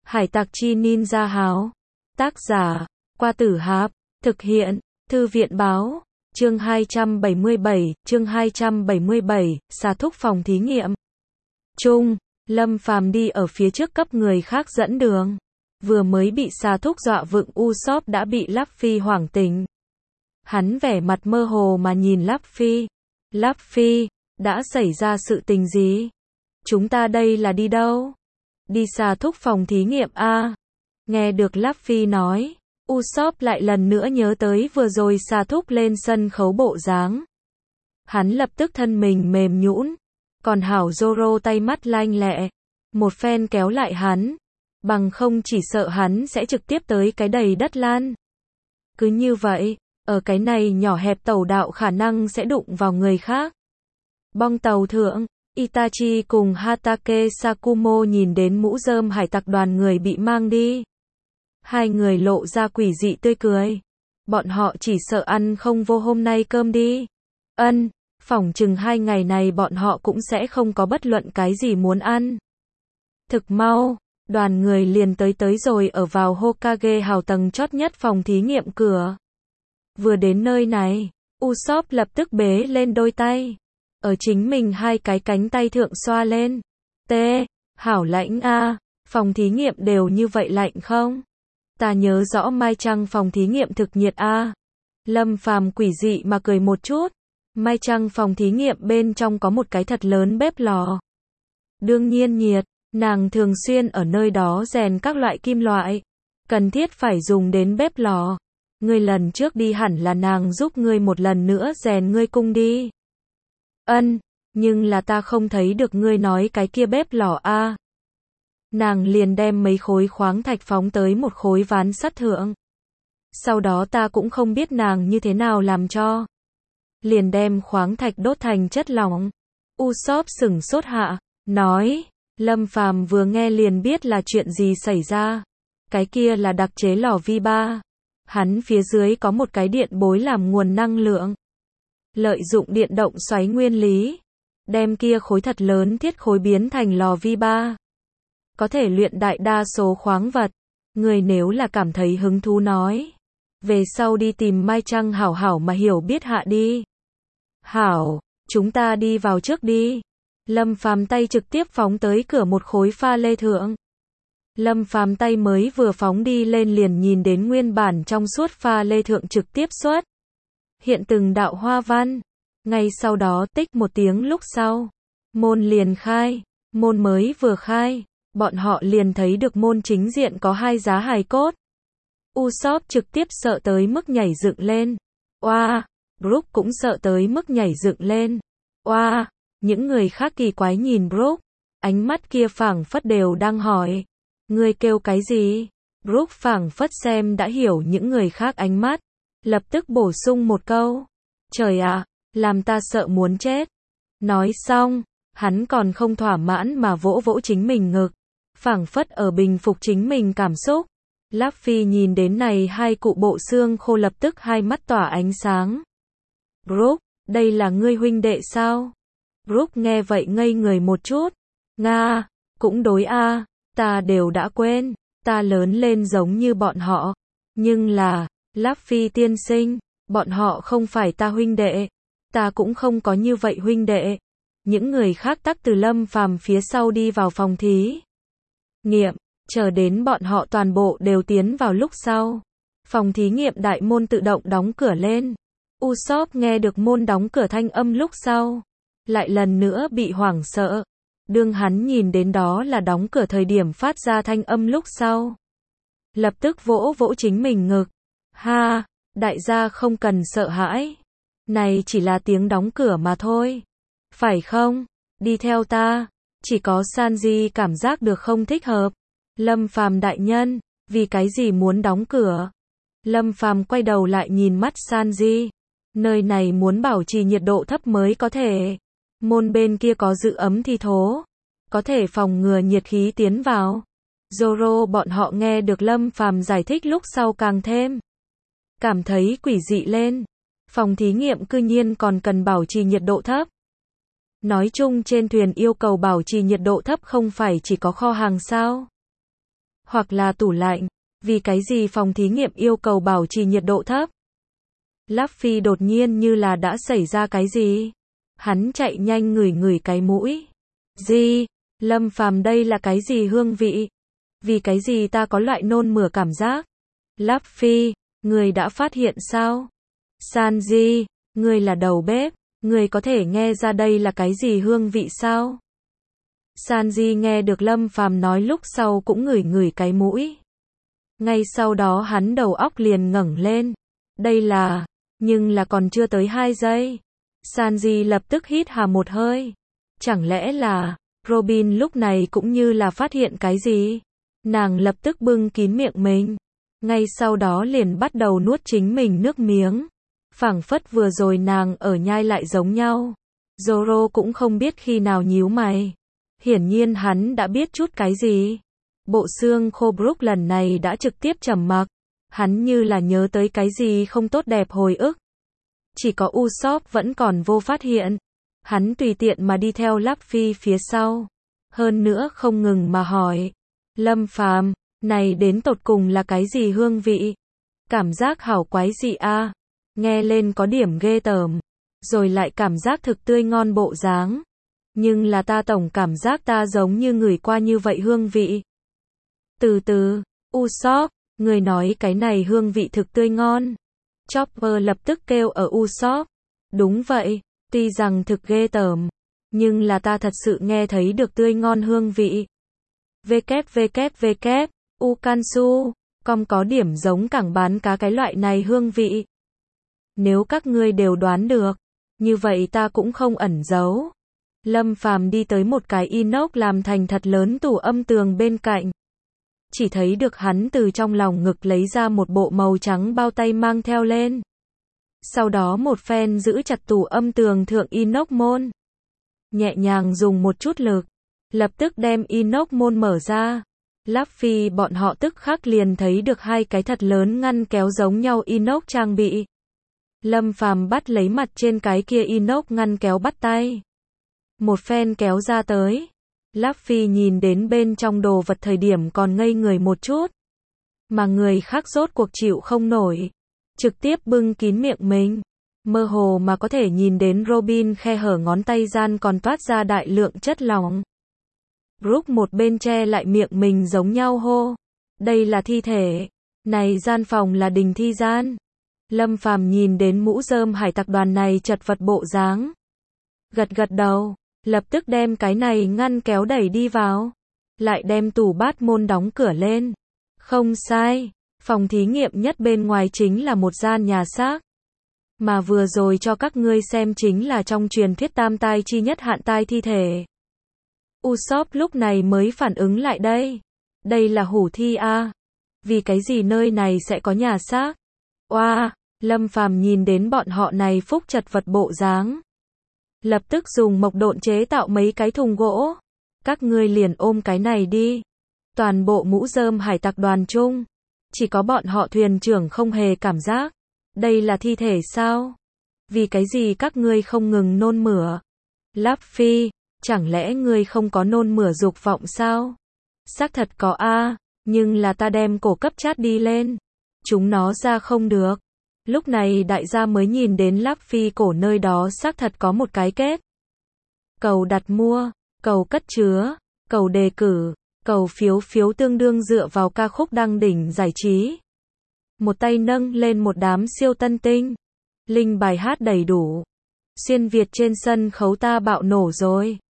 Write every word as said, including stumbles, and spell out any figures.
Hải tặc chi ninja háo. Tác giả, Qua Tử Hạp. Thực hiện, Thư viện báo. Chương hai trăm bảy mươi bảy, chương hai trăm bảy mươi bảy, Xà thúc phòng thí nghiệm. Trung, Lâm Phàm đi ở phía trước cấp người khác dẫn đường. Vừa mới bị xà thúc dọa vựng Usopp đã bị Luffy hoảng tỉnh. Hắn vẻ mặt mơ hồ mà nhìn Luffy. Luffy, đã xảy ra sự tình gì? Chúng ta đây là đi đâu? Đi xà thúc phòng thí nghiệm a. Nghe được Luffy nói, Usopp lại lần nữa nhớ tới vừa rồi xà thúc lên sân khấu bộ dáng. Hắn lập tức thân mình mềm nhũn, còn hảo Zoro tay mắt lanh lẹ, một phen kéo lại hắn, bằng không chỉ sợ hắn sẽ trực tiếp tới cái đầy đất lan. Cứ như vậy, ở cái này nhỏ hẹp tàu đạo khả năng sẽ đụng vào người khác. Bong tàu thượng, Itachi cùng Hatake Sakumo nhìn đến mũ rơm hải tặc đoàn người bị mang đi. Hai người lộ ra quỷ dị tươi cười. Bọn họ chỉ sợ ăn không vô hôm nay cơm đi. Ân, phỏng chừng hai ngày này bọn họ cũng sẽ không có bất luận cái gì muốn ăn. Thực mau, đoàn người liền tới tới rồi ở vào Hokage hào tầng chót nhất phòng thí nghiệm cửa. Vừa đến nơi này, Usopp lập tức bế lên đôi tay. Ở chính mình hai cái cánh tay thượng xoa lên. Tê, hảo lạnh a, phòng thí nghiệm đều như vậy lạnh không? Ta nhớ rõ Mai Trăng phòng thí nghiệm thực nhiệt a. Lâm Phàm quỷ dị mà cười một chút. Mai Trăng phòng thí nghiệm bên trong có một cái thật lớn bếp lò. Đương nhiên nhiệt, nàng thường xuyên ở nơi đó rèn các loại kim loại. Cần thiết phải dùng đến bếp lò. Ngươi lần trước đi hẳn là nàng giúp ngươi một lần nữa rèn ngươi cung đi. Ân, nhưng là ta không thấy được ngươi nói cái kia bếp lò a. Nàng liền đem mấy khối khoáng thạch phóng tới một khối ván sắt thượng. Sau đó ta cũng không biết nàng như thế nào làm cho. Liền đem khoáng thạch đốt thành chất lỏng. Usopp sửng sốt hạ, nói, Lâm Phàm vừa nghe liền biết là chuyện gì xảy ra. Cái kia là đặc chế lò vi ba. Hắn phía dưới có một cái điện bối làm nguồn năng lượng. Lợi dụng điện động xoáy nguyên lý, đem kia khối thật lớn thiết khối biến thành lò vi ba. Có thể luyện đại đa số khoáng vật. Người nếu là cảm thấy hứng thú nói, về sau đi tìm Mai Trăng hảo hảo mà hiểu biết hạ đi. Hảo, chúng ta đi vào trước đi. Lâm Phàm tay trực tiếp phóng tới cửa một khối pha lê thượng. Lâm Phàm tay mới vừa phóng đi lên liền nhìn đến nguyên bản trong suốt pha lê thượng trực tiếp xuất hiện từng đạo hoa văn. Ngay sau đó tích một tiếng lúc sau, môn liền khai. Môn mới vừa khai, bọn họ liền thấy được môn chính diện có hai giá hài cốt. Usopp trực tiếp sợ tới mức nhảy dựng lên. Oa, Brook cũng sợ tới mức nhảy dựng lên. Oa, những người khác kỳ quái nhìn Brook, ánh mắt kia phảng phất đều đang hỏi, ngươi kêu cái gì? Brook phảng phất xem đã hiểu những người khác ánh mắt, lập tức bổ sung một câu, trời ạ, làm ta sợ muốn chết. Nói xong, hắn còn không thỏa mãn mà vỗ vỗ chính mình ngực, phảng phất ở bình phục chính mình cảm xúc. Luffy nhìn đến này hai cụ bộ xương khô lập tức hai mắt tỏa ánh sáng. Brook, đây là ngươi huynh đệ sao? Brook nghe vậy ngây người một chút. Nga, cũng đối a, ta đều đã quên, ta lớn lên giống như bọn họ. Nhưng là, Luffy tiên sinh, bọn họ không phải ta huynh đệ. Ta cũng không có như vậy huynh đệ. Những người khác tắc từ Lâm Phàm phía sau đi vào phòng thí nghiệm, chờ đến bọn họ toàn bộ đều tiến vào lúc sau. Phòng thí nghiệm đại môn tự động đóng cửa lên. Usopp nghe được môn đóng cửa thanh âm lúc sau, lại lần nữa bị hoảng sợ. Đương hắn nhìn đến đó là đóng cửa thời điểm phát ra thanh âm lúc sau, lập tức vỗ vỗ chính mình ngực. Ha, đại gia không cần sợ hãi. Này chỉ là tiếng đóng cửa mà thôi. Phải không? Đi theo ta. Chỉ có Sanji cảm giác được không thích hợp. Lâm Phàm đại nhân, vì cái gì muốn đóng cửa? Lâm Phàm quay đầu lại nhìn mắt Sanji. Nơi này muốn bảo trì nhiệt độ thấp mới có thể. Môn bên kia có giữ ấm thi thố, có thể phòng ngừa nhiệt khí tiến vào. Zoro bọn họ nghe được Lâm Phàm giải thích lúc sau càng thêm cảm thấy quỷ dị lên. Phòng thí nghiệm cư nhiên còn cần bảo trì nhiệt độ thấp. Nói chung trên thuyền yêu cầu bảo trì nhiệt độ thấp không phải chỉ có kho hàng sao? hoặc là tủ lạnh. Vì cái gì phòng thí nghiệm yêu cầu bảo trì nhiệt độ thấp? Luffy đột nhiên như là đã xảy ra cái gì? Hắn chạy nhanh ngửi ngửi cái mũi. Gì? Lâm Phàm đây là cái gì hương vị? Vì cái gì ta có loại nôn mửa cảm giác? Luffy, người đã phát hiện sao? Sanji, người là đầu bếp, người có thể nghe ra đây là cái gì hương vị sao? Sanji nghe được Lâm Phàm nói lúc sau cũng ngửi ngửi cái mũi. Ngay sau đó hắn đầu óc liền ngẩng lên. Đây là, nhưng là còn chưa tới hai giây. Sanji lập tức hít hà một hơi. Chẳng lẽ là, Robin lúc này cũng như là phát hiện cái gì? Nàng lập tức bưng kín miệng mình. Ngay sau đó liền bắt đầu nuốt chính mình nước miếng. Phảng phất vừa rồi nàng ở nhai lại giống nhau. Zoro cũng không biết khi nào nhíu mày. Hiển nhiên hắn đã biết chút cái gì. Bộ xương khô Brook lần này đã trực tiếp trầm mặc. Hắn như là nhớ tới cái gì không tốt đẹp hồi ức. Chỉ có Usopp vẫn còn vô phát hiện. Hắn tùy tiện mà đi theo Luffy phía sau. Hơn nữa không ngừng mà hỏi. Lâm Phàm, này đến tột cùng là cái gì hương vị? Cảm giác hảo quái gì a? Nghe lên có điểm ghê tởm. Rồi lại cảm giác thực tươi ngon bộ dáng. Nhưng là ta tổng cảm giác ta giống như ngửi qua như vậy hương vị. Từ từ, Usopp, người nói cái này hương vị thực tươi ngon. Chopper lập tức kêu ở Usopp. Đúng vậy, tuy rằng thực ghê tởm, nhưng là ta thật sự nghe thấy được tươi ngon hương vị. www, Ukansu, com có điểm giống cảng bán cá cái loại này hương vị. Nếu các ngươi đều đoán được, như vậy ta cũng không ẩn giấu. Lâm Phàm đi tới một cái inox làm thành thật lớn tủ âm tường bên cạnh. Chỉ thấy được hắn từ trong lòng ngực lấy ra một bộ màu trắng bao tay mang theo lên. Sau đó một phen giữ chặt tủ âm tường thượng inox môn. Nhẹ nhàng dùng một chút lực. Lập tức đem inox môn mở ra. Luffy bọn họ tức khắc liền thấy được hai cái thật lớn ngăn kéo giống nhau inox trang bị. Lâm Phàm bắt lấy mặt trên cái kia inox ngăn kéo bắt tay. Một phen kéo ra tới. Luffy nhìn đến bên trong đồ vật thời điểm còn ngây người một chút. Mà người khác rốt cuộc chịu không nổi. Trực tiếp bưng kín miệng mình. Mơ hồ mà có thể nhìn đến Robin khe hở ngón tay gian còn toát ra đại lượng chất lỏng. Brook một bên che lại miệng mình giống nhau hô. Đây là thi thể. Này gian phòng là đình thi gian. Lâm Phàm nhìn đến mũ rơm hải tặc đoàn này chật vật bộ dáng. Gật gật đầu. Lập tức đem cái này ngăn kéo đẩy đi vào. Lại đem tủ bát môn đóng cửa lên. Không sai. Phòng thí nghiệm nhất bên ngoài chính là một gian nhà xác. Mà vừa rồi cho các ngươi xem chính là trong truyền thuyết tam tai chi nhất hạn tai thi thể. Usopp lúc này mới phản ứng lại đây. Đây là hủ thi a. Vì cái gì nơi này sẽ có nhà xác? Oa, wow, Lâm Phàm nhìn đến bọn họ này phúc chật vật bộ dáng. Lập tức dùng mộc độn chế tạo mấy cái thùng gỗ. Các ngươi liền ôm cái này đi. Toàn bộ mũ rơm hải tặc đoàn chung. Chỉ có bọn họ thuyền trưởng không hề cảm giác. Đây là thi thể sao? Vì cái gì các ngươi không ngừng nôn mửa? Luffy, chẳng lẽ ngươi không có nôn mửa dục vọng sao? Xác thật có a, nhưng là ta đem cổ cấp chát đi lên. Chúng nó ra không được. Lúc này đại gia mới nhìn đến Luffy cổ nơi đó xác thật có một cái kết. Cầu đặt mua, cầu cất chứa, cầu đề cử, cầu phiếu phiếu tương đương dựa vào ca khúc đăng đỉnh giải trí. Một tay nâng lên một đám siêu tân tinh. Linh bài hát đầy đủ. Xuyên Việt trên sân khấu ta bạo nổ rồi.